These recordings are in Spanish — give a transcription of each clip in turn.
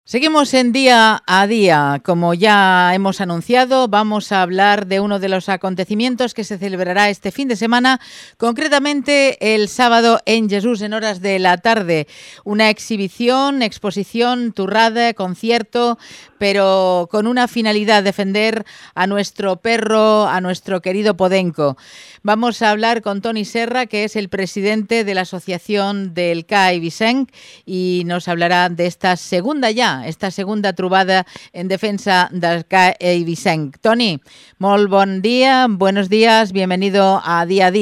Seguimos en Día a Día. Como ya hemos anunciado, vamos a hablar de uno de los acontecimientos que se celebrará este fin de semana, concretamente el sábado en Jesús en horas de la tarde. Una exposición, turrada, concierto, pero con una finalidad: defender a nuestro perro, a nuestro querido Podenco. Vamos a hablar con Toni Serra, que es el presidente de la Asociación del CAI Vicenc, y nos hablará de esta segunda trobada en defensa del CAI Vicenc. Toni, molt bon día, buenos días, bienvenido a Día.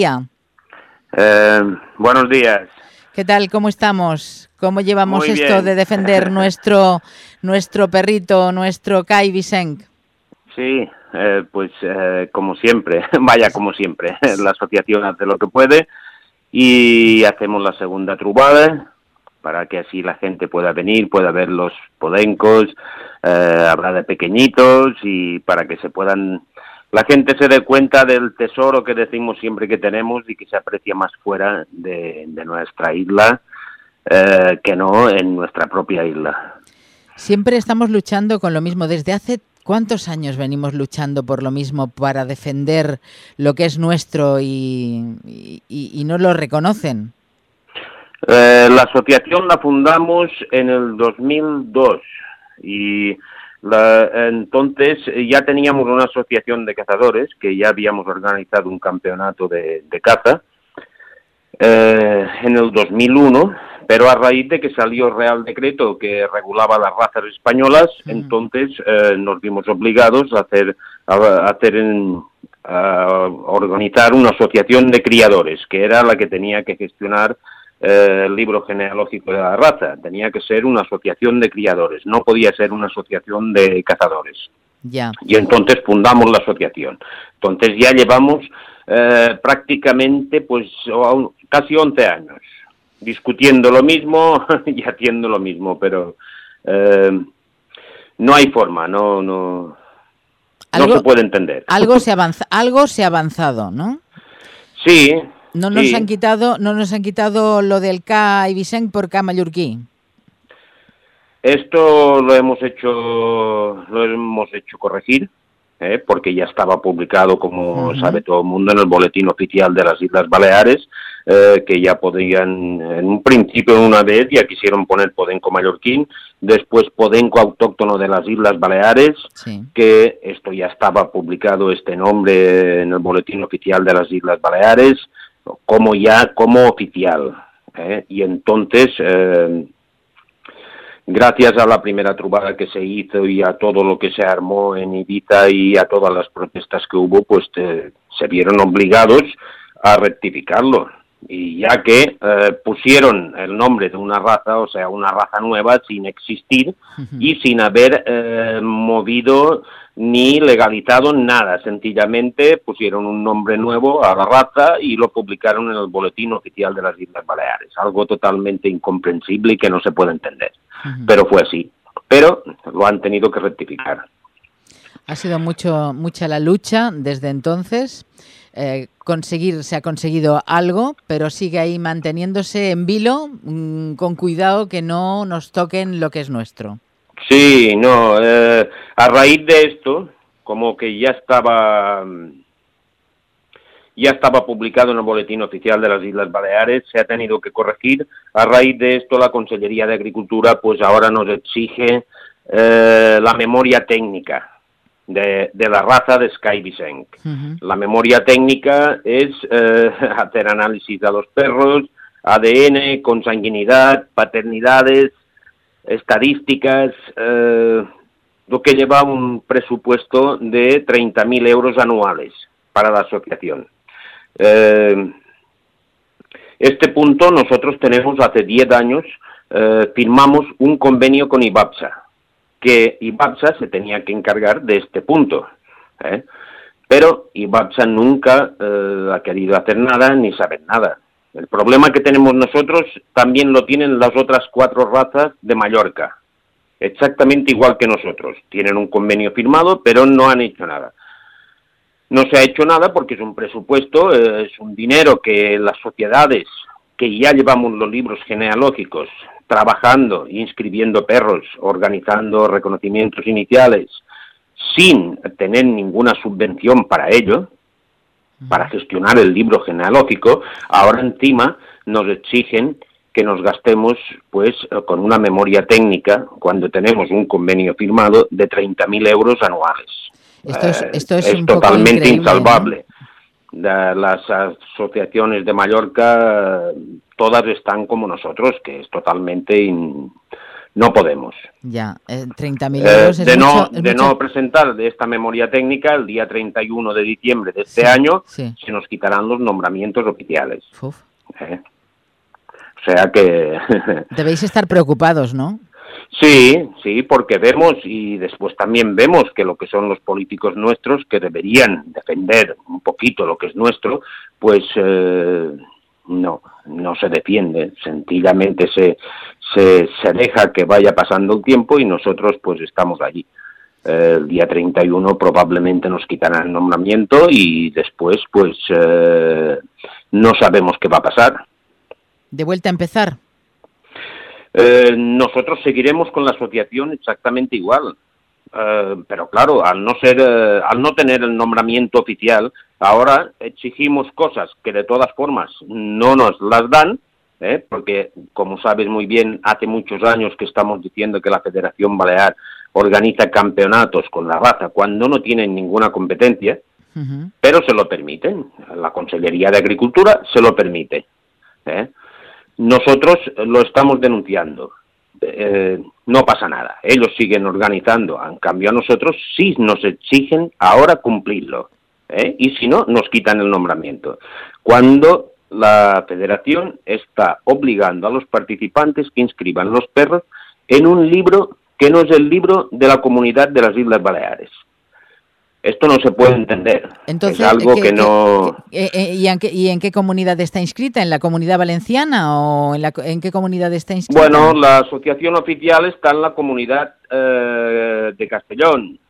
Buenos días. ¿Qué tal? ¿Cómo estamos? ¿Cómo llevamos Muy esto bien. de defender nuestro perrito, nuestro CAI Vicenc? Sí, como siempre, como siempre. La asociación hace lo que puede y hacemos la segunda trobada para que así la gente pueda venir, pueda ver los podencos, habrá de pequeñitos y para que la gente se dé cuenta del tesoro que decimos siempre que tenemos y que se aprecia más fuera de nuestra isla que no en nuestra propia isla. Siempre estamos luchando con lo mismo. ¿Desde hace cuántos años venimos luchando por lo mismo, para defender lo que es nuestro y no lo reconocen? La asociación la fundamos en el 2002 y entonces ya teníamos una asociación de cazadores que ya habíamos organizado un campeonato de caza en el 2001, pero a raíz de que salió el Real Decreto que regulaba las razas españolas, entonces nos vimos obligados a organizar una asociación de criadores, que era la que tenía que gestionar el libro genealógico de la raza. Tenía que ser una asociación de criadores, no podía ser una asociación de cazadores. Ya. Y entonces fundamos la asociación. Entonces ya llevamos prácticamente casi 11 años discutiendo lo mismo y haciendo lo mismo, pero no hay forma, no se puede entender. Algo se ha avanzado, ¿no? Sí. No nos han quitado lo del CAI Vicenc por CAI mallorquí. Esto lo hemos hecho corregir, porque ya estaba publicado, como sabe todo el mundo, en el Boletín Oficial de las Islas Baleares, que ya podían, en un principio una vez ya quisieron poner Podenco mallorquín, después Podenco autóctono de las Islas Baleares, sí, que esto ya estaba publicado, este nombre, en el Boletín Oficial de las Islas Baleares, como oficial, y entonces gracias a la primera trobada que se hizo y a todo lo que se armó en Ibiza y a todas las protestas que hubo, pues se vieron obligados a rectificarlo, y ya que pusieron el nombre de una raza, o sea, una raza nueva sin existir y sin haber movido ni legalizado nada, sencillamente pusieron un nombre nuevo a la raza y lo publicaron en el Boletín Oficial de las Islas Baleares, algo totalmente incomprensible y que no se puede entender, pero fue así, pero lo han tenido que rectificar. Ha sido mucha la lucha desde entonces. Se ha conseguido algo, pero sigue ahí manteniéndose en vilo, con cuidado que no nos toquen lo que es nuestro. Sí, no, a raíz de esto, como que ya estaba publicado en el Boletín Oficial de las Islas Baleares, se ha tenido que corregir. A raíz de esto, la Consellería de Agricultura pues ahora nos exige la memoria técnica de la raza de CAI Vicenc. La memoria técnica es hacer análisis a los perros, ADN, consanguinidad, paternidades, estadísticas, lo que lleva un presupuesto de 30.000 euros anuales para la asociación. Este punto nosotros tenemos hace 10 años, firmamos un convenio con IBAPSA, que IBAPSA se tenía que encargar de este punto, pero IBAPSA nunca ha querido hacer nada ni saber nada. El problema que tenemos nosotros también lo tienen las otras 4 razas de Mallorca, exactamente igual que nosotros. Tienen un convenio firmado, pero no han hecho nada. No se ha hecho nada porque es un presupuesto, es un dinero que las sociedades que ya llevamos los libros genealógicos trabajando, inscribiendo perros, organizando reconocimientos iniciales, sin tener ninguna subvención para ello, para gestionar el libro genealógico, ahora encima nos exigen que nos gastemos, pues, con una memoria técnica, cuando tenemos un convenio firmado de 30.000 euros anuales. Esto es un totalmente poco insalvable. Las asociaciones de Mallorca, todas están como nosotros, que es totalmente... No podemos. Ya, 30.000 euros es de no presentar de esta memoria técnica, el día 31 de diciembre de este año, se nos quitarán los nombramientos oficiales. O sea que... Debéis estar preocupados, ¿no? Sí, porque vemos, y después también vemos que lo que son los políticos nuestros, que deberían defender un poquito lo que es nuestro, pues no se defiende, sencillamente se deja que vaya pasando el tiempo y nosotros pues estamos allí. El día 31 probablemente nos quitarán el nombramiento y después pues no sabemos qué va a pasar. ¿De vuelta a empezar? Nosotros seguiremos con la asociación exactamente igual, pero claro, al no tener el nombramiento oficial, ahora exigimos cosas que de todas formas no nos las dan, porque como sabes muy bien, hace muchos años que estamos diciendo que la Federación Balear organiza campeonatos con la raza cuando no tienen ninguna competencia, pero se lo permiten, la Consellería de Agricultura se lo permite. Nosotros lo estamos denunciando, no pasa nada, ellos siguen organizando, en cambio a nosotros sí nos exigen ahora cumplirlo, y si no, nos quitan el nombramiento, cuando la federación está obligando a los participantes que inscriban los perros en un libro que no es el libro de la Comunidad de las Islas Baleares. Esto no se puede entender. Entonces, es algo que no... ¿Y en qué comunidad está inscrita? ¿En la Comunidad Valenciana o en qué comunidad está inscrita? Bueno, la asociación oficial está en la Comunidad de Castellón,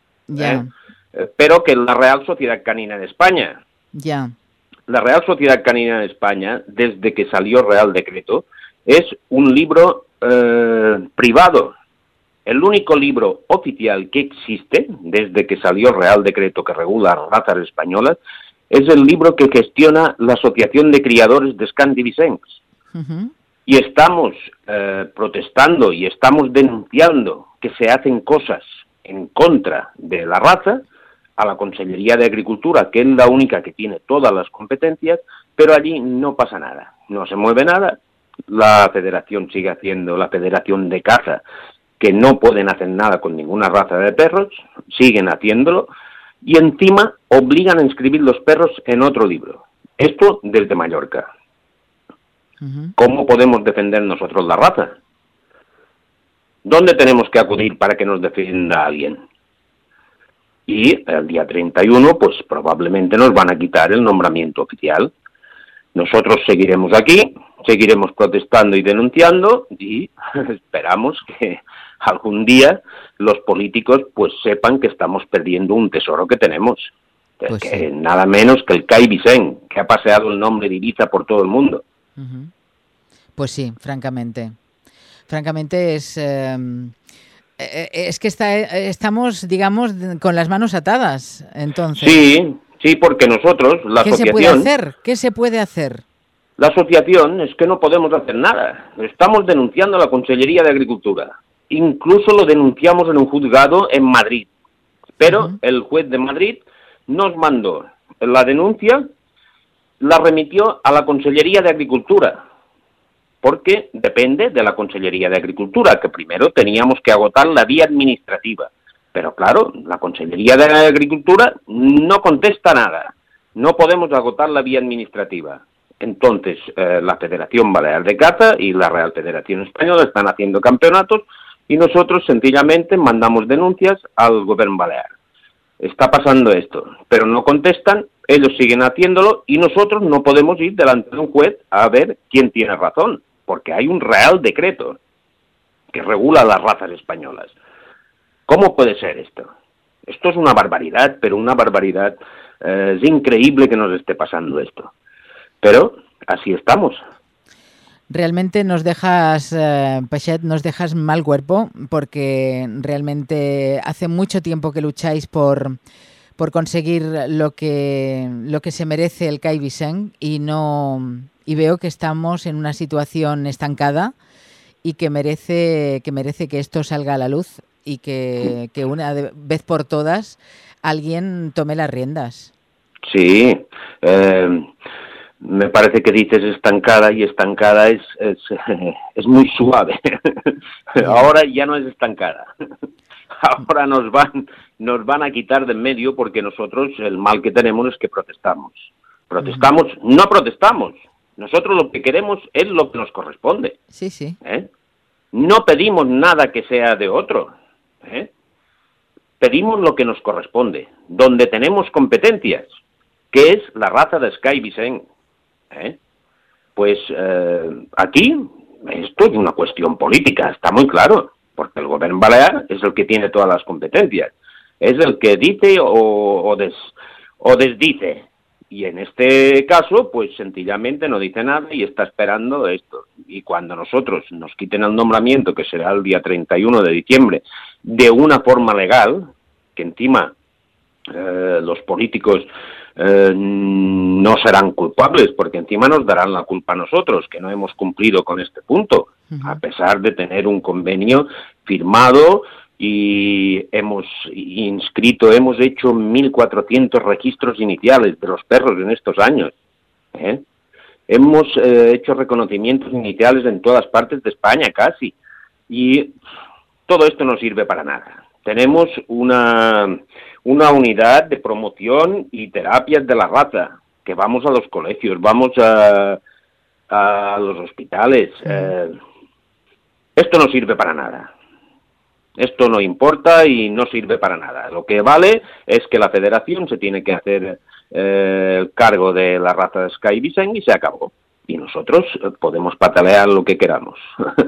pero que es la Real Sociedad Canina de España. Ya. La Real Sociedad Canina de España, desde que salió Real Decreto, es un libro privado. El único libro oficial que existe, desde que salió Real Decreto que regula las razas españolas, es el libro que gestiona la Asociación de Criadores de Escandibisens. Y estamos protestando y estamos denunciando que se hacen cosas en contra de la raza a la Consellería de Agricultura, que es la única que tiene todas las competencias, pero allí no pasa nada, no se mueve nada. La federación sigue haciendo, la Federación de Caza, que no pueden hacer nada con ninguna raza de perros, siguen haciéndolo, y encima obligan a inscribir los perros en otro libro. Esto desde Mallorca. ¿Cómo podemos defender nosotros la raza? ¿Dónde tenemos que acudir para que nos defienda alguien? Y el día 31, pues probablemente nos van a quitar el nombramiento oficial. Nosotros seguiremos aquí, seguiremos protestando y denunciando, y esperamos que algún día los políticos pues sepan que estamos perdiendo un tesoro que tenemos, pues que sí. Nada menos que el Cai Vicent, que ha paseado el nombre de Ibiza por todo el mundo. Pues sí, francamente es que estamos, digamos, con las manos atadas, entonces. Sí, porque nosotros, la asociación... ¿Qué se puede hacer? La asociación es que no podemos hacer nada. Estamos denunciando a la Consellería de Agricultura. Incluso lo denunciamos en un juzgado en Madrid. Pero el juez de Madrid nos mandó la denuncia, la remitió a la Consellería de Agricultura, porque depende de la Consellería de Agricultura, que primero teníamos que agotar la vía administrativa. Pero claro, la Consellería de Agricultura no contesta nada. No podemos agotar la vía administrativa. Entonces, la Federación Balear de Caza y la Real Federación Española están haciendo campeonatos y nosotros sencillamente mandamos denuncias al Gobierno Balear. Está pasando esto, pero no contestan, ellos siguen haciéndolo y nosotros no podemos ir delante de un juez a ver quién tiene razón, porque hay un Real Decreto que regula las razas españolas. ¿Cómo puede ser esto? Esto es una barbaridad, pero una barbaridad. Es increíble que nos esté pasando esto. Pero así estamos. Realmente nos dejas, Peixet, nos dejas mal cuerpo, porque realmente hace mucho tiempo que lucháis por conseguir lo que se merece el CAI Vicent y veo que estamos en una situación estancada y que merece que esto salga a la luz y que una vez por todas alguien tome las riendas. Sí, me parece que dices estancada, y estancada es muy suave. Ahora ya no es estancada. Ahora nos van a quitar de en medio, porque nosotros el mal que tenemos es que protestamos. No protestamos. Nosotros lo que queremos es lo que nos corresponde. Sí, sí. No pedimos nada que sea de otro. Pedimos lo que nos corresponde, donde tenemos competencias, que es la raza de CAI Vicent. Pues aquí esto es una cuestión política, está muy claro, porque el gobierno balear es el que tiene todas las competencias, es el que dice o desdice, y en este caso pues sencillamente no dice nada y está esperando esto. Y cuando nosotros nos quiten el nombramiento, que será el día 31 de diciembre, de una forma legal, que encima los políticos no serán culpables, porque encima nos darán la culpa a nosotros, que no hemos cumplido con este punto, a pesar de tener un convenio firmado y hemos hecho 1.400 registros iniciales de los perros en estos años. Hemos hecho reconocimientos iniciales en todas partes de España casi, y todo esto no sirve para nada. Tenemos una unidad de promoción y terapias de la raza, que vamos a los colegios, vamos a los hospitales. Esto no sirve para nada. Esto no importa y no sirve para nada. Lo que vale es que la federación se tiene que hacer el cargo de la raza de CAI Vicent y se acabó. Y nosotros podemos patalear lo que queramos.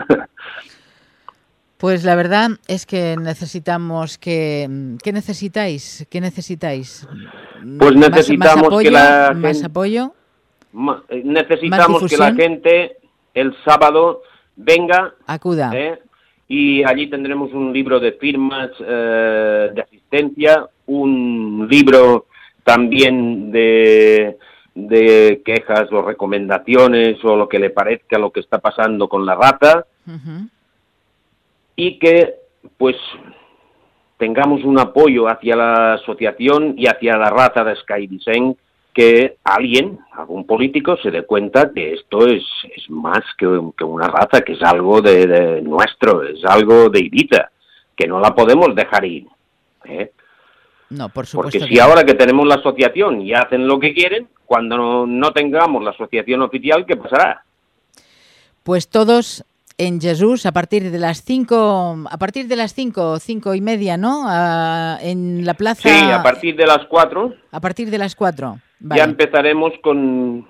Pues la verdad es que necesitamos ¿Qué necesitáis? Pues necesitamos más apoyo, que la gente... Más apoyo. Necesitamos que la gente el sábado venga. Acuda. Y allí tendremos un libro de firmas de asistencia, un libro también de quejas o recomendaciones o lo que le parezca lo que está pasando con la raza. Y que pues tengamos un apoyo hacia la asociación y hacia la raza de CAI Vicent, que algún político se dé cuenta que esto es más que una raza, que es algo de nuestro, es algo de Ibiza, que no la podemos dejar ir. No, por supuesto. Porque si ahora que tenemos la asociación y hacen lo que quieren, cuando no tengamos la asociación oficial, ¿qué pasará? Pues todos en Jesús a partir de las 5, 5:30, ¿no? En la plaza. Sí, a partir de las 4. A partir de las 4. Vale. Ya empezaremos con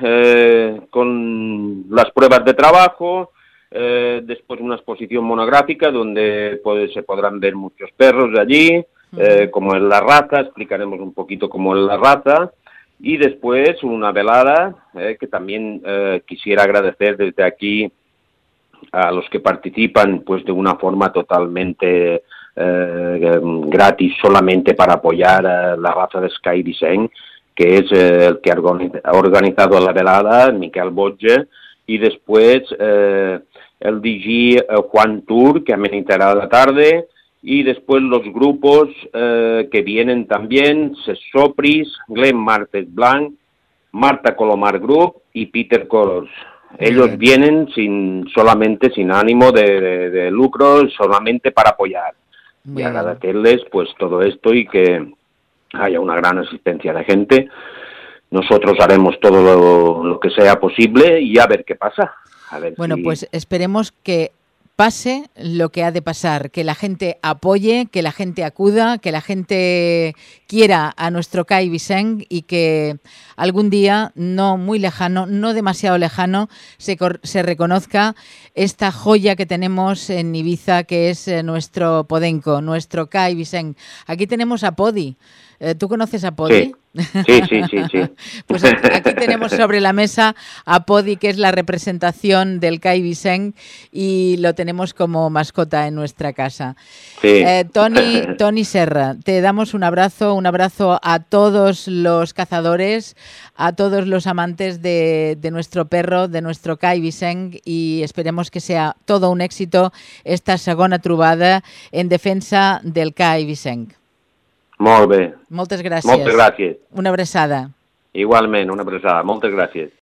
las pruebas de trabajo, después una exposición monográfica donde se podrán ver muchos perros de allí, cómo es la raza, explicaremos un poquito cómo es la raza, y después una velada, que también quisiera agradecer desde aquí a los que participan pues de una forma totalmente gratis, solamente para apoyar a la raza de CAI Vicent, que es el que ha organizado la velada, Miquel Botge, y después el DJ Juan Tur, que amenizará la tarde, y después los grupos que vienen también, Sesopris, Glenn Martes Blanc, Marta Colomar Group y Peter Colors. Ellos vienen sin ánimo de lucro, solamente para apoyar. Y agradecerles pues todo esto y que haya una gran asistencia de gente. Nosotros haremos todo lo que sea posible y a ver qué pasa. Pues esperemos que pase lo que ha de pasar, que la gente apoye, que la gente acuda, que la gente quiera a nuestro CAI Vicent y que algún día, no muy lejano, no demasiado lejano, se reconozca esta joya que tenemos en Ibiza, que es nuestro podenco, nuestro CAI Vicent. Aquí tenemos a Podi, ¿Tú conoces a Podi? Sí. Pues aquí tenemos sobre la mesa a Podi, que es la representación del CAI Vicent, y lo tenemos como mascota en nuestra casa. Sí. Toni Serra, te damos un abrazo a todos los cazadores, a todos los amantes de nuestro perro, de nuestro CAI Vicent, y esperemos que sea todo un éxito esta segona trobada en defensa del CAI Vicent. Molt bé. Moltes gràcies. Moltes gràcies. Una abraçada. Igualment, una abraçada. Moltes gràcies.